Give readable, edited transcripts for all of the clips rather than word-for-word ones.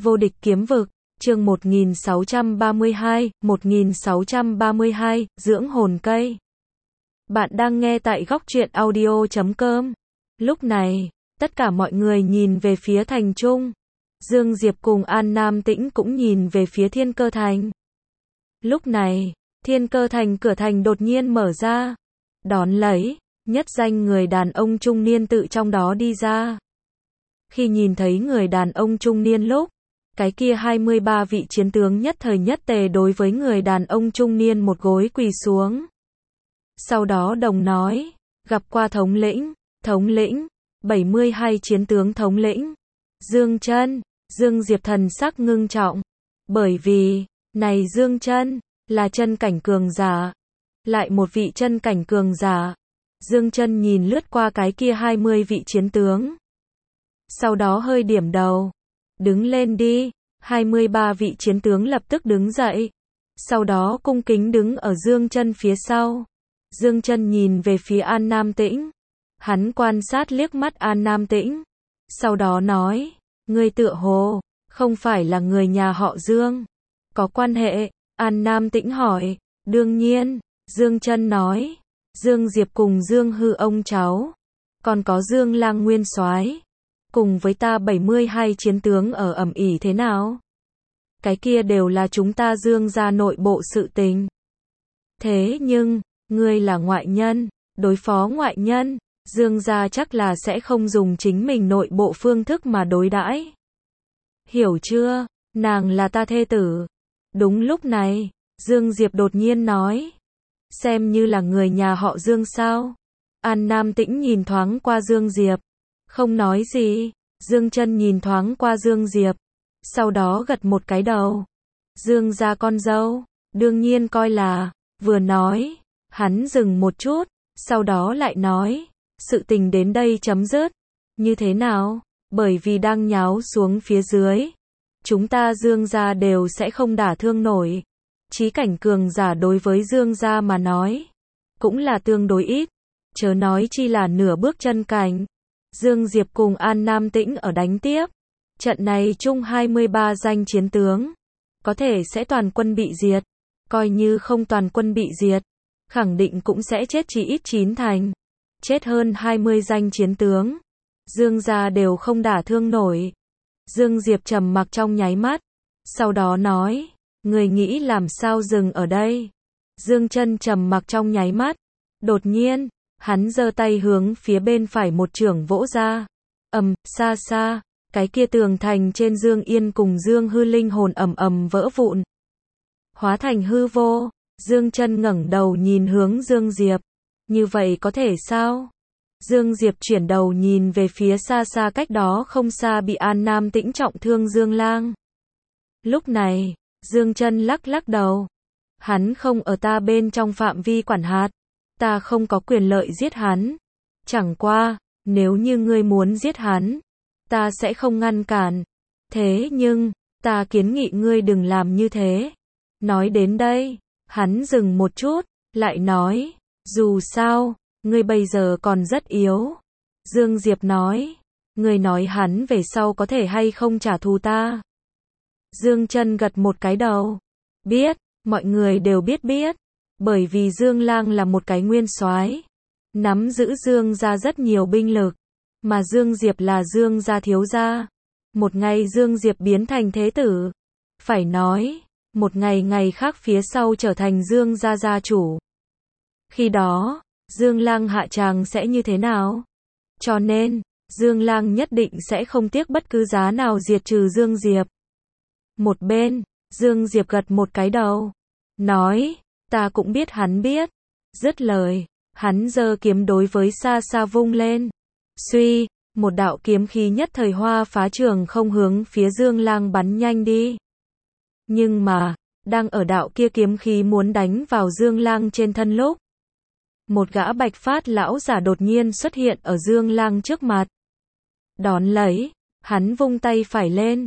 Vô địch kiếm vực, chương 1632, dưỡng hồn cây. Bạn đang nghe tại góc truyện audio.com. Lúc này, tất cả mọi người nhìn về phía thành trung. Dương Diệp cùng An Nam Tĩnh cũng nhìn về phía Thiên Cơ Thành. Lúc này, Thiên Cơ Thành cửa thành đột nhiên mở ra. Đón lấy, nhất danh người đàn ông trung niên tự trong đó đi ra. Khi nhìn thấy người đàn ông trung niên lúc, cái kia 23 vị chiến tướng nhất thời nhất tề đối với người đàn ông trung niên một gối quỳ xuống. Sau đó đồng nói, gặp qua thống lĩnh, 72 chiến tướng thống lĩnh, Dương Chân, Dương Diệp thần sắc ngưng trọng, bởi vì, này Dương Chân, là chân cảnh cường giả, lại một vị chân cảnh cường giả. Dương Chân nhìn lướt qua cái kia 20 vị chiến tướng. Sau đó hơi điểm đầu. Đứng lên đi, 23 vị chiến tướng lập tức đứng dậy. Sau đó cung kính đứng ở Dương Chân phía sau. Dương Chân nhìn về phía An Nam Tĩnh. Hắn quan sát liếc mắt An Nam Tĩnh. Sau đó nói, ngươi tựa hồ, không phải là người nhà họ Dương. Có quan hệ, An Nam Tĩnh hỏi, đương nhiên, Dương Chân nói, Dương Diệp cùng Dương Hư ông cháu. Còn có Dương Lang Nguyên Soái. Cùng với ta 72 chiến tướng ở ẩm ỉ thế nào? Cái kia đều là chúng ta Dương gia nội bộ sự tình. Thế nhưng, ngươi là ngoại nhân, đối phó ngoại nhân, Dương gia chắc là sẽ không dùng chính mình nội bộ phương thức mà đối đãi. Hiểu chưa? Nàng là ta thê tử. Đúng lúc này, Dương Diệp đột nhiên nói. Xem như là người nhà họ Dương sao? An Nam Tĩnh nhìn thoáng qua Dương Diệp. Không nói gì, Dương Chân nhìn thoáng qua Dương Diệp, sau đó gật một cái đầu. Dương gia con dâu, đương nhiên coi là, vừa nói, hắn dừng một chút, sau đó lại nói, sự tình đến đây chấm dứt. Như thế nào? Bởi vì đang nháo xuống phía dưới, chúng ta Dương gia đều sẽ không đả thương nổi. Chí cảnh cường giả đối với Dương gia mà nói, cũng là tương đối ít, chớ nói chi là nửa bước chân cảnh. Dương Diệp cùng An Nam Tĩnh ở đánh tiếp. Trận này chung 23 danh chiến tướng. Có thể sẽ toàn quân bị diệt. Coi như không toàn quân bị diệt. Khẳng định cũng sẽ chết chỉ ít 9 thành. Chết hơn 20 danh chiến tướng. Dương gia đều không đả thương nổi. Dương Diệp trầm mặc trong nháy mắt. Sau đó nói. Người nghĩ làm sao dừng ở đây. Dương Chân trầm mặc trong nháy mắt. Đột nhiên. Hắn giơ tay hướng phía bên phải một chưởng vỗ ra. Xa xa, cái kia tường thành trên Dương Yên cùng Dương Hư linh hồn ầm vỡ vụn. Hóa thành hư vô, Dương Chân ngẩng đầu nhìn hướng Dương Diệp. Như vậy có thể sao? Dương Diệp chuyển đầu nhìn về phía xa xa cách đó không xa bị An Nam Tĩnh trọng thương Dương Lang. Lúc này, Dương Chân lắc đầu. Hắn không ở ta bên trong phạm vi quản hạt. Ta không có quyền lợi giết hắn. Chẳng qua, nếu như ngươi muốn giết hắn, ta sẽ không ngăn cản. Thế nhưng, ta kiến nghị ngươi đừng làm như thế. Nói đến đây, hắn dừng một chút, lại nói, dù sao, ngươi bây giờ còn rất yếu. Dương Diệp nói, ngươi nói hắn về sau có thể hay không trả thù ta. Dương Chân gật một cái đầu. Biết, mọi người đều biết. Bởi vì Dương Lang là một cái nguyên soái, nắm giữ Dương gia rất nhiều binh lực, mà Dương Diệp là Dương gia thiếu gia. Một ngày Dương Diệp biến thành thế tử, phải nói, một ngày khác phía sau trở thành Dương gia gia chủ. Khi đó, Dương Lang hạ tràng sẽ như thế nào? Cho nên, Dương Lang nhất định sẽ không tiếc bất cứ giá nào diệt trừ Dương Diệp. Một bên, Dương Diệp gật một cái đầu, nói, ta cũng biết hắn biết. Dứt lời, hắn giơ kiếm đối với xa xa vung lên. Suy, một đạo kiếm khí nhất thời hoa phá trường không hướng phía Dương Lang bắn nhanh đi. Nhưng mà, đang ở đạo kia kiếm khí muốn đánh vào Dương Lang trên thân lúc, một gã bạch phát lão giả đột nhiên xuất hiện ở Dương Lang trước mặt. Đón lấy, hắn vung tay phải lên.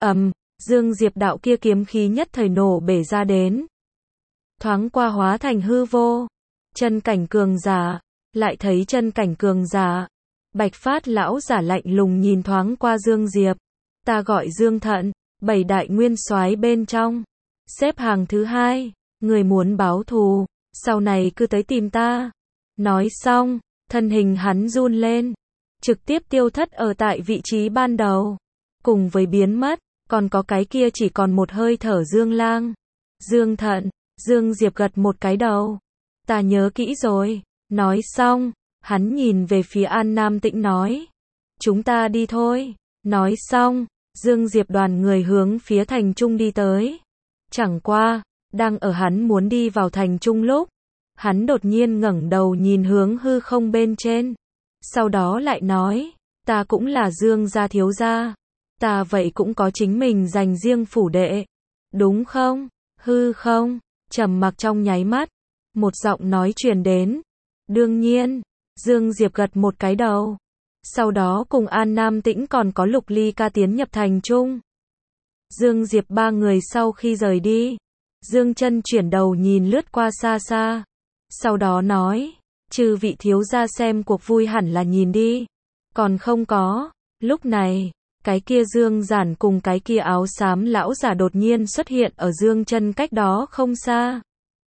Dương Diệp đạo kia kiếm khí nhất thời nổ bể ra đến. Thoáng qua hóa thành hư vô. Chân cảnh cường giả, lại thấy chân cảnh cường giả. Bạch phát lão giả lạnh lùng nhìn thoáng qua Dương Diệp. Ta gọi Dương Thận, 7 đại nguyên soái bên trong, xếp hàng thứ 2, người muốn báo thù, sau này cứ tới tìm ta. Nói xong, thân hình hắn run lên, trực tiếp tiêu thất ở tại vị trí ban đầu. Cùng với biến mất, còn có cái kia chỉ còn một hơi thở Dương Lang. Dương Thận, Dương Diệp gật một cái đầu. Ta nhớ kỹ rồi. Nói xong, hắn nhìn về phía An Nam Tĩnh nói. Chúng ta đi thôi. Nói xong, Dương Diệp đoàn người hướng phía thành trung đi tới. Chẳng qua, đang ở hắn muốn đi vào thành trung lúc, hắn đột nhiên ngẩng đầu nhìn hướng hư không bên trên. Sau đó lại nói, ta cũng là Dương gia thiếu gia. Ta vậy cũng có chính mình dành riêng phủ đệ. Đúng không? Hư không? Trầm mặc trong nháy mắt. Một giọng nói truyền đến. Đương nhiên. Dương Diệp gật một cái đầu. Sau đó cùng An Nam Tĩnh còn có Lục Ly Ca tiến nhập thành trung. Dương Diệp ba người sau khi rời đi. Dương Chân chuyển đầu nhìn lướt qua xa xa. Sau đó nói. Chư vị thiếu gia xem cuộc vui hẳn là nhìn đi. Còn không có. Lúc này, cái kia Dương Giản cùng cái kia áo xám lão giả đột nhiên xuất hiện ở Dương Chân cách đó không xa.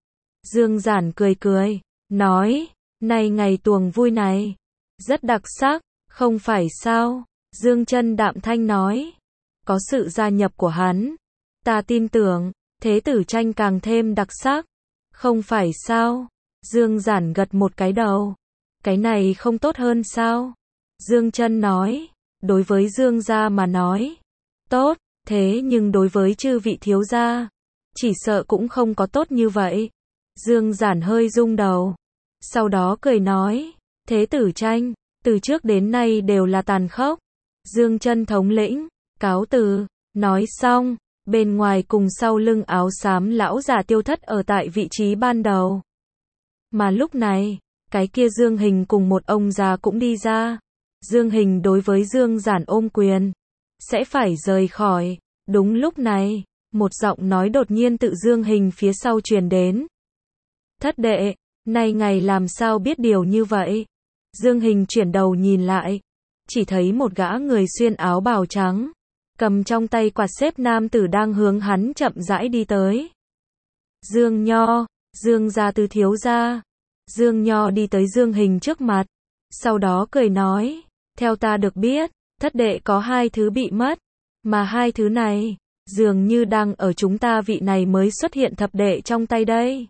Dương Giản cười cười, nói, này ngày tuồng vui này, rất đặc sắc, không phải sao? Dương Chân đạm thanh nói, có sự gia nhập của hắn, ta tin tưởng, thế tử tranh càng thêm đặc sắc, không phải sao? Dương Giản gật một cái đầu, cái này không tốt hơn sao? Dương Chân nói, đối với Dương gia mà nói, tốt, thế nhưng đối với chư vị thiếu gia, chỉ sợ cũng không có tốt như vậy. Dương Giản hơi rung đầu, sau đó cười nói, thế tử tranh, từ trước đến nay đều là tàn khốc. Dương Chân thống lĩnh, cáo từ, nói xong, bên ngoài cùng sau lưng áo xám lão già tiêu thất ở tại vị trí ban đầu. Mà lúc này, cái kia Dương Hình cùng một ông già cũng đi ra. Dương Hình đối với Dương Giản ôm quyền, sẽ phải rời khỏi. Đúng lúc này, một giọng nói đột nhiên tự Dương Hình phía sau truyền đến. Thất đệ, nay ngày làm sao biết điều như vậy? Dương Hình chuyển đầu nhìn lại, chỉ thấy một gã người xuyên áo bào trắng, cầm trong tay quạt xếp nam tử đang hướng hắn chậm rãi đi tới. Dương Nho, Dương gia tứ thiếu gia. Dương Nho đi tới Dương Hình trước mặt, sau đó cười nói, theo ta được biết, thất đệ có 2 thứ bị mất, mà 2 thứ này, dường như đang ở chúng ta vị này mới xuất hiện thập đệ trong tay đây.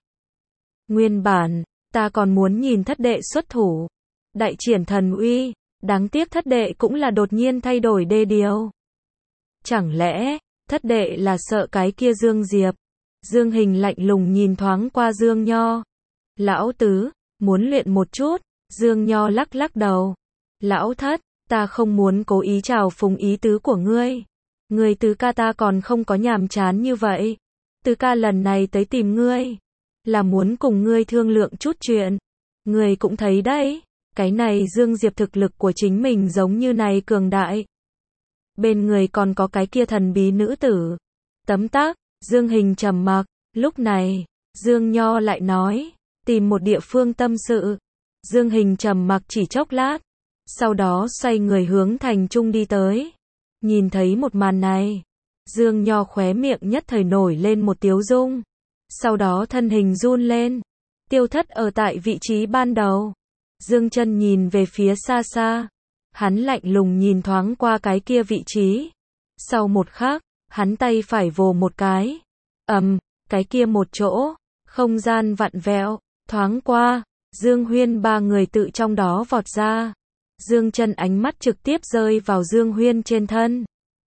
Nguyên bản, ta còn muốn nhìn thất đệ xuất thủ, đại triển thần uy, đáng tiếc thất đệ cũng là đột nhiên thay đổi đê điều. Chẳng lẽ, thất đệ là sợ cái kia Dương Diệp? Dương Hình lạnh lùng nhìn thoáng qua Dương Nho. Lão tứ, muốn luyện một chút. Dương Nho lắc lắc đầu. Lão thất, ta không muốn cố ý chào phúng ý tứ của ngươi. Người tứ ca ta còn không có nhàm chán như vậy. Tứ ca lần này tới tìm ngươi, là muốn cùng ngươi thương lượng chút chuyện. Ngươi cũng thấy đấy, cái này Dương Diệp thực lực của chính mình giống như này cường đại. Bên người còn có cái kia thần bí nữ tử. Tấm tắc, Dương Hình trầm mặc, lúc này, Dương Nho lại nói, tìm một địa phương tâm sự. Dương Hình trầm mặc chỉ chốc lát, sau đó xoay người hướng thành trung đi tới. Nhìn thấy một màn này, Dương Nho khóe miệng nhất thời nổi lên một tiếu dung. Sau đó thân hình run lên, tiêu thất ở tại vị trí ban đầu. Dương Chân nhìn về phía xa xa, hắn lạnh lùng nhìn thoáng qua cái kia vị trí. Sau một khắc, hắn tay phải vồ một cái. Cái kia một chỗ, không gian vặn vẹo, thoáng qua, Dương Huyên ba người tự trong đó vọt ra. Dương Chân ánh mắt trực tiếp rơi vào Dương Huyên trên thân.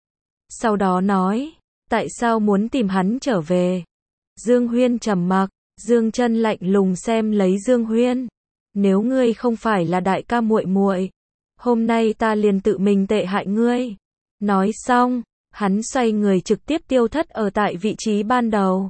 Sau đó nói, tại sao muốn tìm hắn trở về? Dương Huyên trầm mặc, Dương Chân lạnh lùng xem lấy Dương Huyên. Nếu ngươi không phải là đại ca muội muội, hôm nay ta liền tự mình tệ hại ngươi. Nói xong, hắn xoay người trực tiếp tiêu thất ở tại vị trí ban đầu.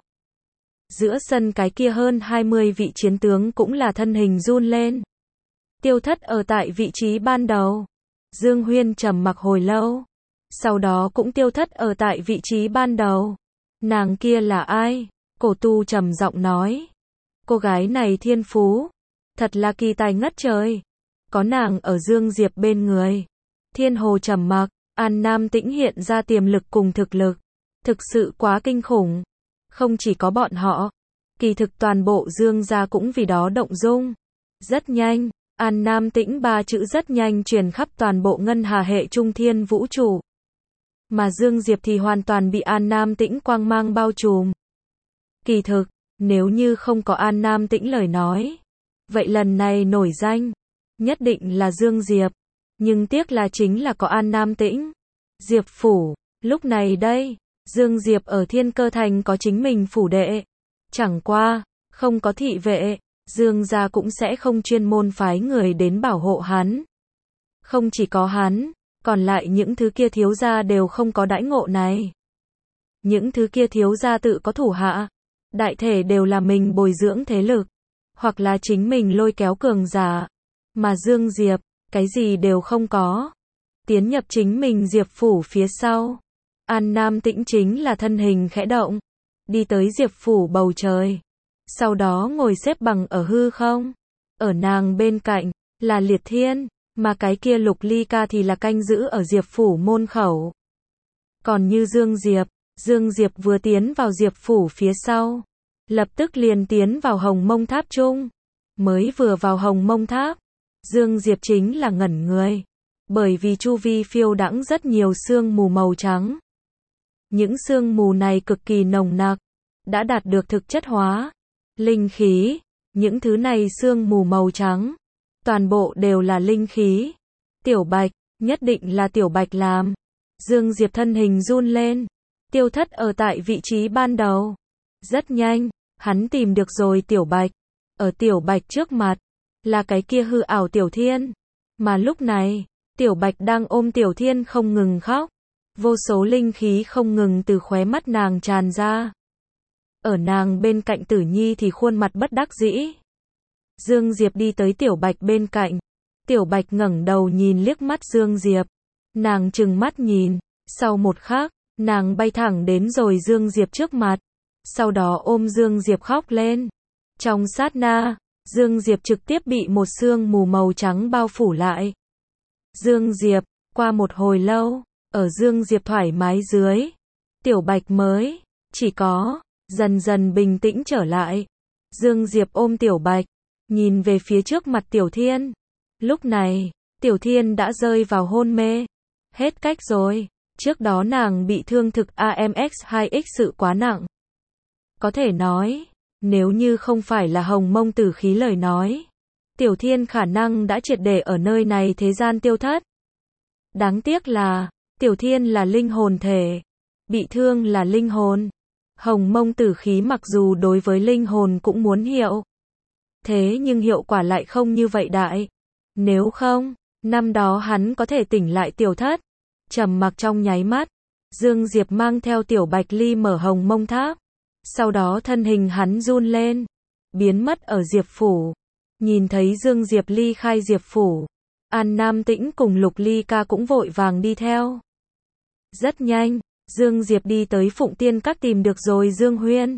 Giữa sân cái kia hơn 20 vị chiến tướng cũng là thân hình run lên. Tiêu thất ở tại vị trí ban đầu. Dương Huyên trầm mặc hồi lâu, sau đó cũng tiêu thất ở tại vị trí ban đầu. Nàng kia là ai? Cổ Tu trầm giọng nói. Cô gái này thiên phú, thật là kỳ tài ngất trời. Có nàng ở Dương Diệp bên người. Thiên Hồ trầm mặc, An Nam Tĩnh hiện ra tiềm lực cùng thực lực. Thực sự quá kinh khủng. Không chỉ có bọn họ, kỳ thực toàn bộ Dương gia cũng vì đó động dung. Rất nhanh, An Nam Tĩnh ba chữ rất nhanh truyền khắp toàn bộ ngân hà hệ trung thiên vũ trụ. Mà Dương Diệp thì hoàn toàn bị An Nam Tĩnh quang mang bao trùm. Kỳ thực, nếu như không có An Nam Tĩnh lời nói, vậy lần này nổi danh, nhất định là Dương Diệp. Nhưng tiếc là chính là có An Nam Tĩnh. Diệp phủ, lúc này đây, Dương Diệp ở Thiên Cơ Thành có chính mình phủ đệ. Chẳng qua, không có thị vệ, Dương gia cũng sẽ không chuyên môn phái người đến bảo hộ hắn. Không chỉ có hắn, còn lại những thứ kia thiếu gia đều không có đãi ngộ này. Những thứ kia thiếu gia tự có thủ hạ, đại thể đều là mình bồi dưỡng thế lực, hoặc là chính mình lôi kéo cường giả. Mà Dương Diệp, cái gì đều không có. Tiến nhập chính mình Diệp phủ phía sau. An Nam Tĩnh chính là thân hình khẽ động, đi tới Diệp phủ bầu trời. Sau đó ngồi xếp bằng ở hư không. Ở nàng bên cạnh, là Liệt Thiên, mà cái kia Lục Ly Ca thì là canh giữ ở Diệp phủ môn khẩu. Còn như Dương Diệp vừa tiến vào Diệp phủ phía sau, lập tức liền tiến vào Hồng Mông Tháp chung. Mới vừa vào Hồng Mông Tháp, Dương Diệp chính là ngẩn người, bởi vì chu vi phiêu đãng rất nhiều sương mù màu trắng. Những sương mù này cực kỳ nồng nặc, đã đạt được thực chất hóa, linh khí, những thứ này sương mù màu trắng, toàn bộ đều là linh khí. Tiểu Bạch, nhất định là Tiểu Bạch làm. Dương Diệp thân hình run lên, tiêu thất ở tại vị trí ban đầu. Rất nhanh, hắn tìm được rồi Tiểu Bạch. Ở Tiểu Bạch trước mặt, là cái kia hư ảo Tiểu Thiên. Mà lúc này, Tiểu Bạch đang ôm Tiểu Thiên không ngừng khóc. Vô số linh khí không ngừng từ khóe mắt nàng tràn ra. Ở nàng bên cạnh Tử Nhi thì khuôn mặt bất đắc dĩ. Dương Diệp đi tới Tiểu Bạch bên cạnh. Tiểu Bạch ngẩng đầu nhìn liếc mắt Dương Diệp. Nàng trừng mắt nhìn, sau một khắc, nàng bay thẳng đến rồi Dương Diệp trước mặt. Sau đó ôm Dương Diệp khóc lên. Trong sát na, Dương Diệp trực tiếp bị một sương mù màu trắng bao phủ lại. Dương Diệp, qua một hồi lâu, ở Dương Diệp thoải mái dưới, Tiểu Bạch mới, chỉ có, dần dần bình tĩnh trở lại. Dương Diệp ôm Tiểu Bạch, nhìn về phía trước mặt Tiểu Thiên. Lúc này, Tiểu Thiên đã rơi vào hôn mê. Hết cách rồi, trước đó nàng bị thương thực AMX2X sự quá nặng. Có thể nói, nếu như không phải là Hồng Mông tử khí lời nói, Tiểu Thiên khả năng đã triệt để ở nơi này thế gian tiêu thất. Đáng tiếc là, Tiểu Thiên là linh hồn thể, bị thương là linh hồn. Hồng Mông tử khí mặc dù đối với linh hồn cũng muốn hiệu, thế nhưng hiệu quả lại không như vậy đại. Nếu không, năm đó hắn có thể tỉnh lại Tiểu Thất. Trầm mặc trong nháy mắt, Dương Diệp mang theo Tiểu Bạch ly mở Hồng Mông Tháp. Sau đó thân hình hắn run lên, biến mất ở Diệp phủ. Nhìn thấy Dương Diệp ly khai Diệp phủ, An Nam Tĩnh cùng Lục Ly Ca cũng vội vàng đi theo. Rất nhanh, Dương Diệp đi tới Phụng Tiên Các tìm được rồi Dương Huyên.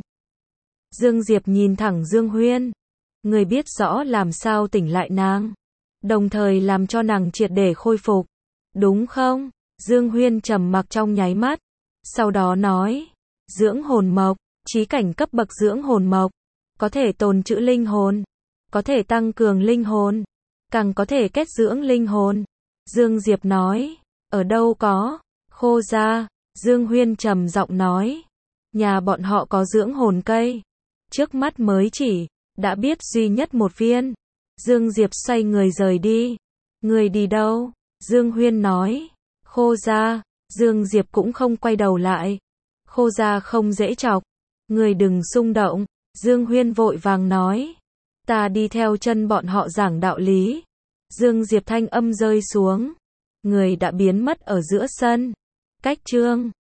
Dương Diệp nhìn thẳng Dương Huyên, người biết rõ làm sao tỉnh lại nàng, đồng thời làm cho nàng triệt để khôi phục, đúng không? Dương Huyên trầm mặc trong nháy mắt, sau đó nói, dưỡng hồn mộc, chí cảnh cấp bậc dưỡng hồn mộc, có thể tồn trữ linh hồn, có thể tăng cường linh hồn, càng có thể kết dưỡng linh hồn. Dương Diệp nói, ở đâu có? Khô gia. Dương Huyên trầm giọng nói, nhà bọn họ có dưỡng hồn cây, trước mắt mới chỉ đã biết duy nhất một viên. Dương Diệp xoay người rời đi. Người đi đâu? Dương Huyên nói, Khô gia. Dương Diệp cũng không quay đầu lại. Khô gia không dễ chọc, người đừng xung động. Dương Huyên vội vàng nói, ta đi theo chân bọn họ giảng đạo lý. Dương Diệp thanh âm rơi xuống, người đã biến mất ở giữa sân. Cách chương